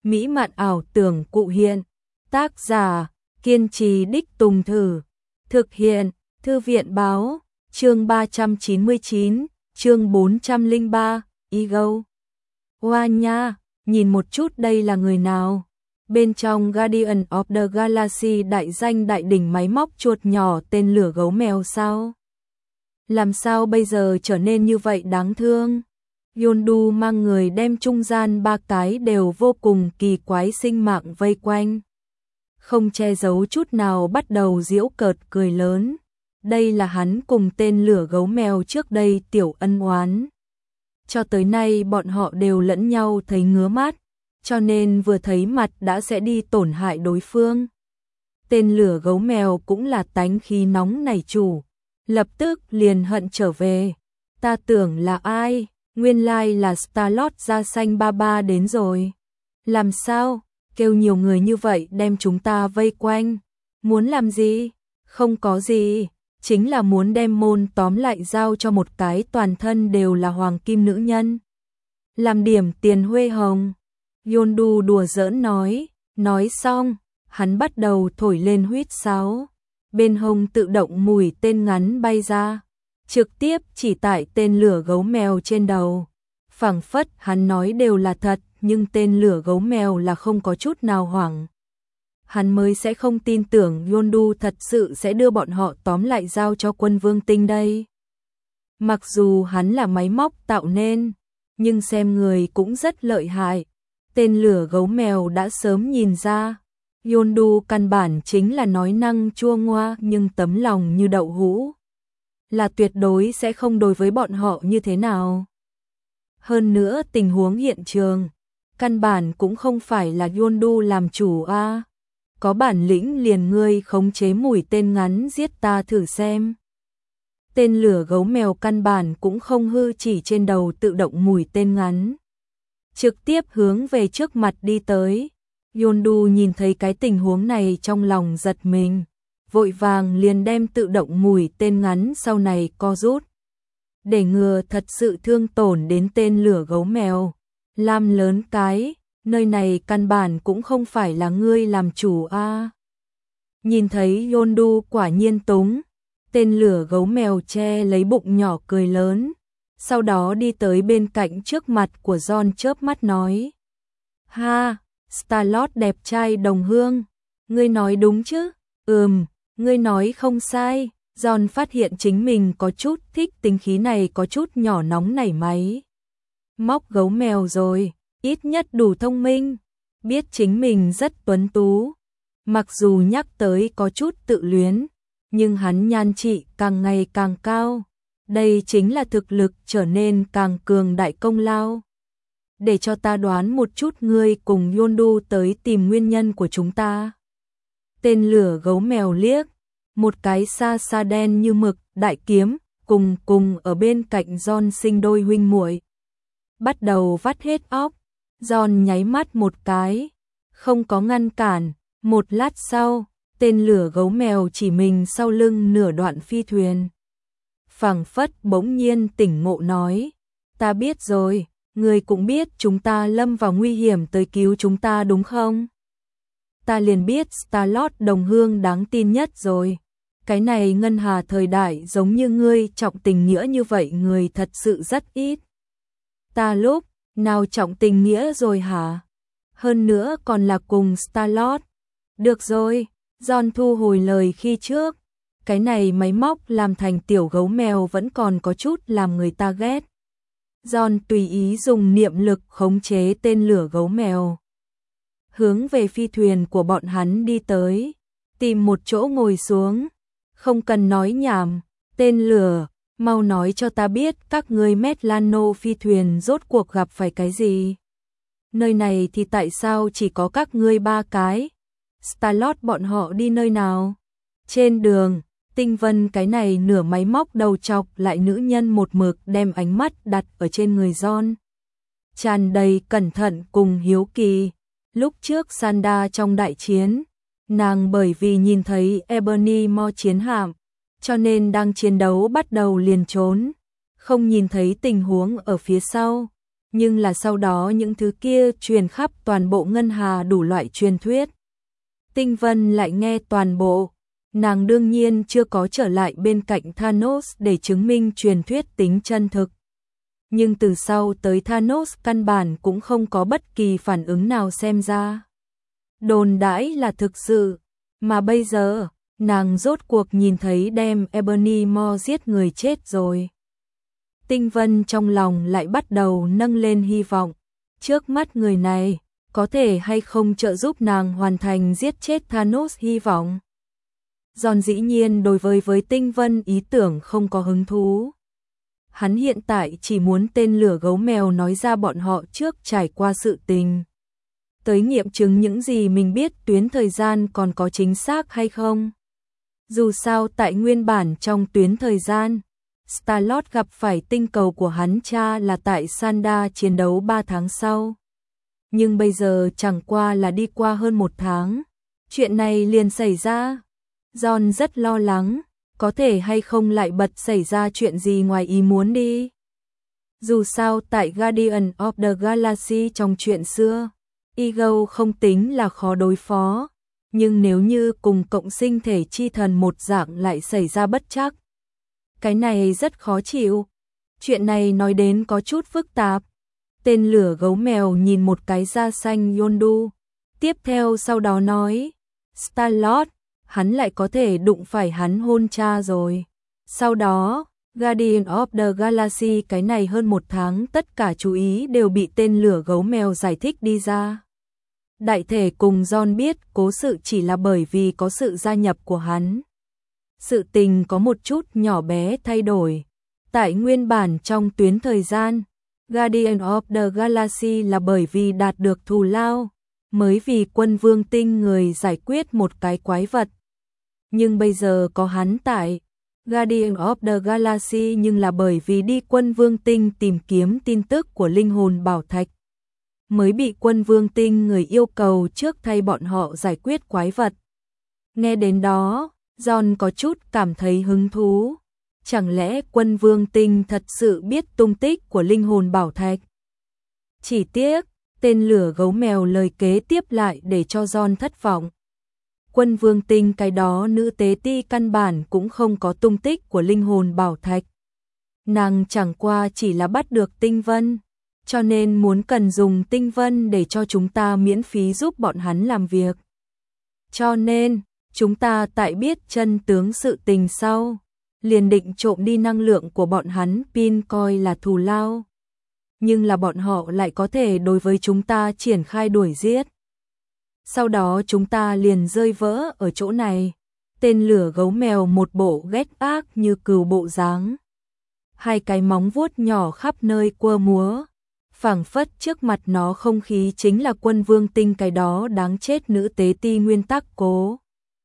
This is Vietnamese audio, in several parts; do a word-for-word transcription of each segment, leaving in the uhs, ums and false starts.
mỹ mạn ảo tưởng cụ hiện. Tác giả, kiên trì đích tùng thử. Thực hiện, Thư viện báo, chương ba trăm chín mươi chín, chương bốn trăm lẻ ba, Ego. Hoa nha, nhìn một chút đây là người nào? Bên trong Guardian of the Galaxy đại danh đại đỉnh máy móc chuột nhỏ tên lửa gấu mèo sao? Làm sao bây giờ trở nên như vậy đáng thương? Yondu mang người đem trung gian ba cái đều vô cùng kỳ quái sinh mạng vây quanh. Không che giấu chút nào bắt đầu giễu cợt cười lớn. Đây là hắn cùng tên lửa gấu mèo trước đây tiểu ân oán. Cho tới nay bọn họ đều lẫn nhau thấy ngứa mắt, cho nên vừa thấy mặt đã sẽ đi tổn hại đối phương. Tên lửa gấu mèo cũng là tánh khí nóng nảy chủ, lập tức liền hận trở về. Ta tưởng là ai, nguyên lai là Star-Lord da xanh ba ba đến rồi. Làm sao, kêu nhiều người như vậy đem chúng ta vây quanh, muốn làm gì? Không có gì, chính là muốn đem môn tóm lại giao cho một cái toàn thân đều là hoàng kim nữ nhân. Làm điểm tiền huê hồng. Yondu đùa giỡn nói, nói xong, hắn bắt đầu thổi lên huýt sáo. Bên hông tự động mũi tên ngắn bay ra, trực tiếp chỉ tại tên lửa gấu mèo trên đầu. Phảng phất hắn nói đều là thật, nhưng tên lửa gấu mèo là không có chút nào hoảng. Hắn mới sẽ không tin tưởng Yondu thật sự sẽ đưa bọn họ tóm lại giao cho quân vương tinh đây. Mặc dù hắn là máy móc tạo nên, nhưng xem người cũng rất lợi hại. Tên lửa gấu mèo đã sớm nhìn ra, Yondu căn bản chính là nói năng chua ngoa nhưng tấm lòng như đậu hũ. Là tuyệt đối sẽ không đối với bọn họ như thế nào. Hơn nữa tình huống hiện trường, căn bản cũng không phải là Yondu làm chủ a. À. Có bản lĩnh liền ngươi khống chế mũi tên ngắn giết ta thử xem. Tên lửa gấu mèo căn bản cũng không hư chỉ trên đầu tự động mũi tên ngắn. Trực tiếp hướng về trước mặt đi tới. Yondu nhìn thấy cái tình huống này trong lòng giật mình. Vội vàng liền đem tự động mũi tên ngắn sau này co rút. Để ngừa thật sự thương tổn đến tên lửa gấu mèo. Làm lớn cái, nơi này căn bản cũng không phải là ngươi làm chủ a. À. Nhìn thấy Yondu quả nhiên túng, tên lửa gấu mèo che lấy bụng nhỏ cười lớn, sau đó đi tới bên cạnh trước mặt của John chớp mắt nói. Ha, Star-Lord đẹp trai đồng hương, ngươi nói đúng chứ? Ừm, ngươi nói không sai. John phát hiện chính mình có chút thích tính khí này có chút nhỏ nóng nảy máy. Móc gấu mèo rồi, ít nhất đủ thông minh, biết chính mình rất tuấn tú. Mặc dù nhắc tới có chút tự luyến, nhưng hắn nhan trị càng ngày càng cao. Đây chính là thực lực trở nên càng cường đại công lao. Để cho ta đoán một chút ngươi cùng Yondu tới tìm nguyên nhân của chúng ta. Tên lửa gấu mèo liếc, một cái xa xa đen như mực, đại kiếm, cùng cùng ở bên cạnh John sinh đôi huynh muội. Bắt đầu vắt hết óc, John nháy mắt một cái, không có ngăn cản, một lát sau, tên lửa gấu mèo chỉ mình sau lưng nửa đoạn phi thuyền. Phảng phất bỗng nhiên tỉnh ngộ nói, ta biết rồi, người cũng biết chúng ta lâm vào nguy hiểm tới cứu chúng ta đúng không? Ta liền biết Star-Lord đồng hương đáng tin nhất rồi. Cái này ngân hà thời đại giống như ngươi trọng tình nghĩa như vậy người thật sự rất ít. Ta lúc nào trọng tình nghĩa rồi hả? Hơn nữa còn là cùng Star-Lord. Được rồi, John thu hồi lời khi trước. Cái này máy móc làm thành tiểu gấu mèo vẫn còn có chút làm người ta ghét. John tùy ý dùng niệm lực khống chế tên lửa gấu mèo. Hướng về phi thuyền của bọn hắn đi tới, tìm một chỗ ngồi xuống. Không cần nói nhảm, tên lửa, mau nói cho ta biết các ngươi Metlano phi thuyền rốt cuộc gặp phải cái gì. Nơi này thì tại sao chỉ có các ngươi ba cái? Star-Lord bọn họ đi nơi nào? Trên đường, Tinh Vân cái này nửa máy móc đầu chọc lại nữ nhân một mực đem ánh mắt đặt ở trên người John. Tràn đầy cẩn thận cùng hiếu kỳ. Lúc trước Sanda trong đại chiến, nàng bởi vì nhìn thấy Ebony Maw chiến hạm, cho nên đang chiến đấu bắt đầu liền trốn, không nhìn thấy tình huống ở phía sau. Nhưng là sau đó những thứ kia truyền khắp toàn bộ ngân hà đủ loại truyền thuyết. Tinh Vân lại nghe toàn bộ, nàng đương nhiên chưa có trở lại bên cạnh Thanos để chứng minh truyền thuyết tính chân thực. Nhưng từ sau tới Thanos căn bản cũng không có bất kỳ phản ứng nào xem ra. Đồn đãi là thực sự, mà bây giờ, nàng rốt cuộc nhìn thấy đem Ebony Maw giết người chết rồi. Tinh Vân trong lòng lại bắt đầu nâng lên hy vọng, trước mắt người này, có thể hay không trợ giúp nàng hoàn thành giết chết Thanos hy vọng. Giòn dĩ nhiên đối với với Tinh Vân ý tưởng không có hứng thú. Hắn hiện tại chỉ muốn tên lửa gấu mèo nói ra bọn họ trước trải qua sự tình. Tới nghiệm chứng những gì mình biết tuyến thời gian còn có chính xác hay không. Dù sao tại nguyên bản trong tuyến thời gian, Star-Lord gặp phải tinh cầu của hắn cha là tại Sanda chiến đấu ba tháng sau. Nhưng bây giờ chẳng qua là đi qua hơn một tháng. Chuyện này liền xảy ra. John rất lo lắng, có thể hay không lại bật xảy ra chuyện gì ngoài ý muốn đi. Dù sao tại Guardian of the Galaxy trong chuyện xưa, Ego không tính là khó đối phó, nhưng nếu như cùng cộng sinh thể chi thần một dạng lại xảy ra bất trắc, cái này rất khó chịu. Chuyện này nói đến có chút phức tạp. Tên lửa gấu mèo nhìn một cái da xanh Yondu, tiếp theo sau đó nói, Star-Lord, hắn lại có thể đụng phải hắn hôn cha rồi. Sau đó, Guardian of the Galaxy cái này hơn một tháng tất cả chú ý đều bị tên lửa gấu mèo giải thích đi ra. Đại thể cùng John biết cố sự chỉ là bởi vì có sự gia nhập của hắn. Sự tình có một chút nhỏ bé thay đổi. Tại nguyên bản trong tuyến thời gian, Guardian of the Galaxy là bởi vì đạt được thù lao, mới vì quân vương tinh người giải quyết một cái quái vật. Nhưng bây giờ có hắn tại Guardian of the Galaxy nhưng là bởi vì đi quân vương tinh tìm kiếm tin tức của linh hồn bảo thạch, mới bị quân vương tinh người yêu cầu trước thay bọn họ giải quyết quái vật. Nghe đến đó, John có chút cảm thấy hứng thú. Chẳng lẽ quân vương tinh thật sự biết tung tích của linh hồn bảo thạch? Chỉ tiếc, tên lửa gấu mèo lời kế tiếp lại để cho John thất vọng. Quân vương tinh cái đó nữ tế ti căn bản cũng không có tung tích của linh hồn bảo thạch. Nàng chẳng qua chỉ là bắt được Tinh Vân, cho nên muốn cần dùng Tinh Vân để cho chúng ta miễn phí giúp bọn hắn làm việc. Cho nên, chúng ta tại biết chân tướng sự tình sau, liền định trộm đi năng lượng của bọn hắn pin coi là thù lao. Nhưng là bọn họ lại có thể đối với chúng ta triển khai đuổi giết. Sau đó chúng ta liền rơi vỡ ở chỗ này. Tên lửa gấu mèo một bộ ghét ác như cừu bộ dáng. Hai cái móng vuốt nhỏ khắp nơi quơ múa. Phảng phất trước mặt nó không khí chính là quân vương tinh cái đó đáng chết nữ tế ti nguyên tắc cố.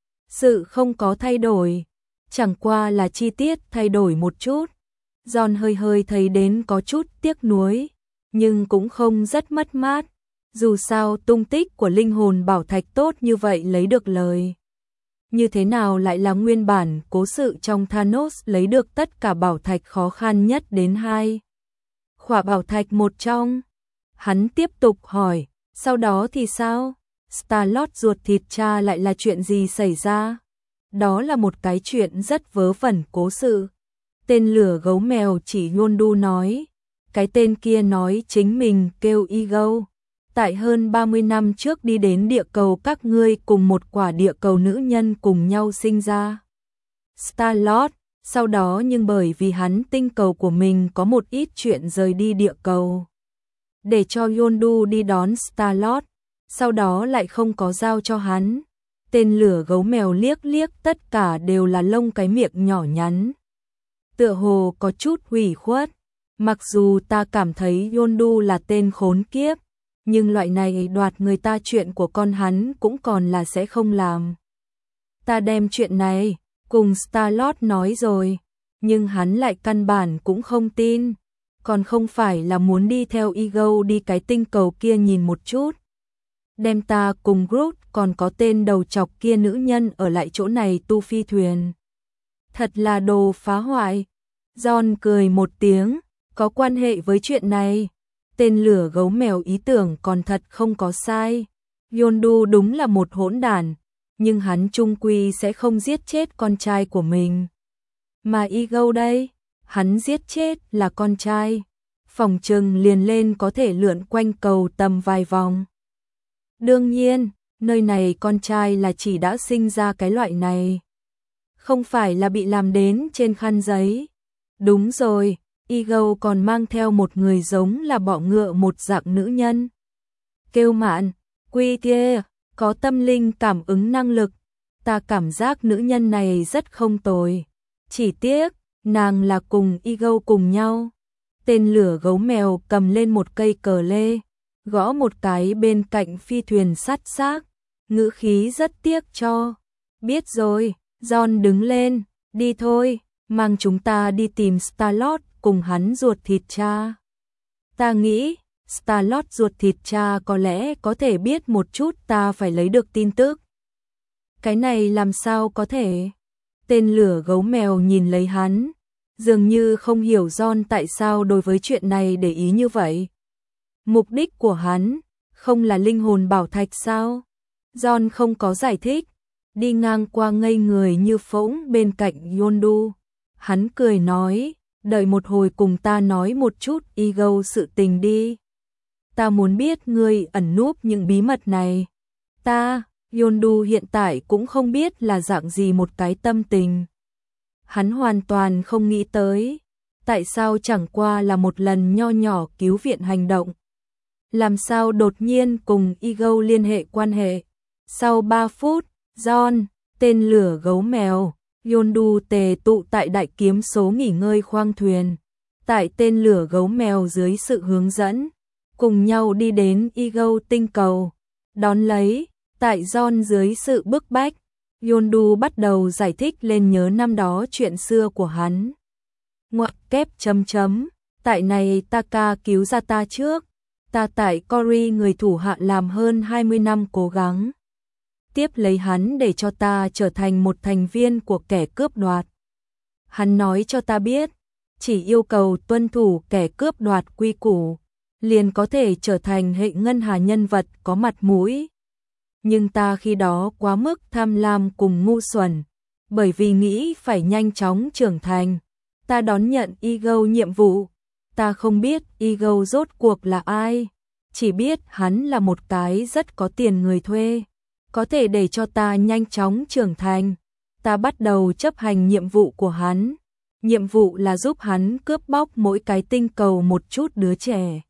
Sự không có thay đổi. Chẳng qua là chi tiết thay đổi một chút. John hơi hơi thấy đến có chút tiếc nuối, nhưng cũng không rất mất mát. Dù sao tung tích của linh hồn bảo thạch tốt như vậy lấy được lời. Như thế nào lại là nguyên bản cố sự trong Thanos lấy được tất cả bảo thạch khó khăn nhất đến hai. Khỏa bảo thạch một trong. Hắn tiếp tục hỏi, sau đó thì sao? Star-Lord ruột thịt cha lại là chuyện gì xảy ra? Đó là một cái chuyện rất vớ vẩn cố sự. Tên lửa gấu mèo chỉ Yondu nói. Cái tên kia nói chính mình kêu Ego. Tại hơn ba mươi năm trước đi đến địa cầu các ngươi cùng một quả địa cầu nữ nhân cùng nhau sinh ra. Star-Lord, sau đó nhưng bởi vì hắn tinh cầu của mình có một ít chuyện rời đi địa cầu. Để cho Yondu đi đón Star-Lord, sau đó lại không có giao cho hắn. Tên lửa gấu mèo liếc liếc tất cả đều là lông cái miệng nhỏ nhắn. Tựa hồ có chút hủy khuất. Mặc dù ta cảm thấy Yondu là tên khốn kiếp, nhưng loại này đoạt người ta chuyện của con hắn cũng còn là sẽ không làm. Ta đem chuyện này cùng Star-Lord nói rồi, nhưng hắn lại căn bản cũng không tin. Còn không phải là muốn đi theo Ego đi cái tinh cầu kia nhìn một chút. Đem ta cùng Groot còn có tên đầu chọc kia nữ nhân ở lại chỗ này tu phi thuyền. Thật là đồ phá hoại. John cười một tiếng, có quan hệ với chuyện này. Tên lửa gấu mèo ý tưởng còn thật không có sai. Yondu đúng là một hỗn đản, nhưng hắn chung quy sẽ không giết chết con trai của mình. Mà Ego đây, hắn giết chết là con trai. Phòng trừng liền lên có thể lượn quanh cầu tầm vài vòng. Đương nhiên, nơi này con trai là chỉ đã sinh ra cái loại này. Không phải là bị làm đến trên khăn giấy. Đúng rồi, Ego còn mang theo một người giống là bọ ngựa một dạng nữ nhân. Kêu Mạn, quy kia, có tâm linh cảm ứng năng lực. Ta cảm giác nữ nhân này rất không tồi. Chỉ tiếc, nàng là cùng Ego cùng nhau. Tên lửa gấu mèo cầm lên một cây cờ lê, gõ một cái bên cạnh phi thuyền sắt xác, ngữ khí rất tiếc cho. Biết rồi, John đứng lên, đi thôi, mang chúng ta đi tìm Star-Lord cùng hắn ruột thịt cha. Ta nghĩ, Star-Lord ruột thịt cha có lẽ có thể biết một chút, ta phải lấy được tin tức. Cái này làm sao có thể? Tên lửa gấu mèo nhìn lấy hắn, dường như không hiểu John tại sao đối với chuyện này để ý như vậy. Mục đích của hắn không là linh hồn bảo thạch sao? John không có giải thích, đi ngang qua ngây người như phỗng bên cạnh Yondu. Hắn cười nói, đợi một hồi cùng ta nói một chút Ego sự tình đi. Ta muốn biết ngươi ẩn núp những bí mật này. Ta, Yondu hiện tại cũng không biết là dạng gì một cái tâm tình. Hắn hoàn toàn không nghĩ tới, tại sao chẳng qua là một lần nho nhỏ cứu viện hành động. Làm sao đột nhiên cùng Ego liên hệ quan hệ. Sau ba phút, John, tên lửa gấu mèo, Yondu tề tụ tại đại kiếm số nghỉ ngơi khoang thuyền. Tại tên lửa gấu mèo dưới sự hướng dẫn, cùng nhau đi đến Ego tinh cầu. Đón lấy, tại John dưới sự bức bách, Yondu bắt đầu giải thích lên nhớ năm đó chuyện xưa của hắn. Ngoặc kép chấm chấm, tại này Taka cứu ra ta trước, ta tại Cory người thủ hạ làm hơn hai mươi năm cố gắng. Tiếp lấy hắn để cho ta trở thành một thành viên của kẻ cướp đoạt. Hắn nói cho ta biết, chỉ yêu cầu tuân thủ kẻ cướp đoạt quy củ, liền có thể trở thành hệ ngân hà nhân vật có mặt mũi. Nhưng ta khi đó quá mức tham lam cùng ngu xuẩn, bởi vì nghĩ phải nhanh chóng trưởng thành. Ta đón nhận Ego nhiệm vụ, ta không biết Ego rốt cuộc là ai, chỉ biết hắn là một cái rất có tiền người thuê, có thể để cho ta nhanh chóng trưởng thành. Ta bắt đầu chấp hành nhiệm vụ của hắn, nhiệm vụ là giúp hắn cướp bóc mỗi cái tinh cầu một chút đứa trẻ.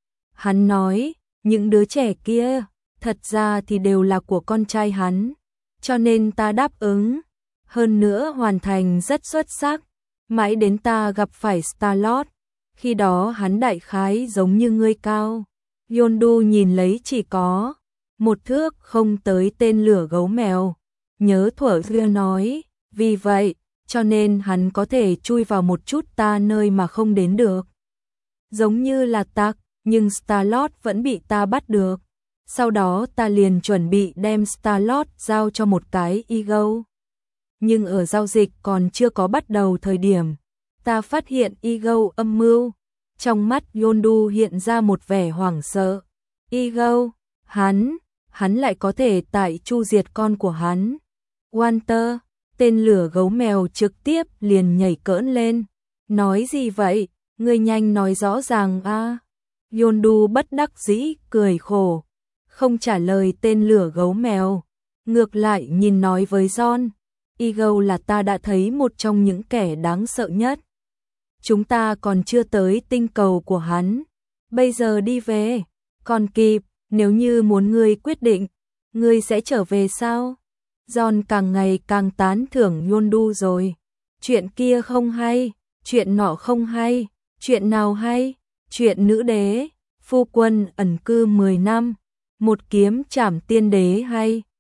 Hắn nói, những đứa trẻ kia, thật ra thì đều là của con trai hắn, cho nên ta đáp ứng, hơn nữa hoàn thành rất xuất sắc. Mãi đến ta gặp phải Star-Lord, khi đó hắn đại khái giống như ngươi cao. Yondu nhìn lấy chỉ có một thước không tới tên lửa gấu mèo, nhớ thuở xưa nói, vì vậy, cho nên hắn có thể chui vào một chút ta nơi mà không đến được. Giống như là tặc, nhưng Star-Lord vẫn bị ta bắt được. Sau đó ta liền chuẩn bị đem Star-Lord giao cho một cái Ego. Nhưng ở giao dịch còn chưa có bắt đầu thời điểm, ta phát hiện Ego âm mưu. Trong mắt Yondu hiện ra một vẻ hoảng sợ. Ego, hắn, hắn lại có thể tại chu diệt con của hắn. Walter, tên lửa gấu mèo trực tiếp liền nhảy cỡn lên. Nói gì vậy, ngươi nhanh nói rõ ràng a. À. Yondu bất đắc dĩ cười khổ, không trả lời tên lửa gấu mèo, ngược lại nhìn nói với John, Ego là ta đã thấy một trong những kẻ đáng sợ nhất. Chúng ta còn chưa tới tinh cầu của hắn, bây giờ đi về, còn kịp, nếu như muốn ngươi quyết định, ngươi sẽ trở về sao? John càng ngày càng tán thưởng Yondu rồi. Chuyện kia không hay, chuyện nọ không hay, chuyện nào hay? Chuyện nữ đế, phu quân ẩn cư mười năm, một kiếm trảm tiên đế hay?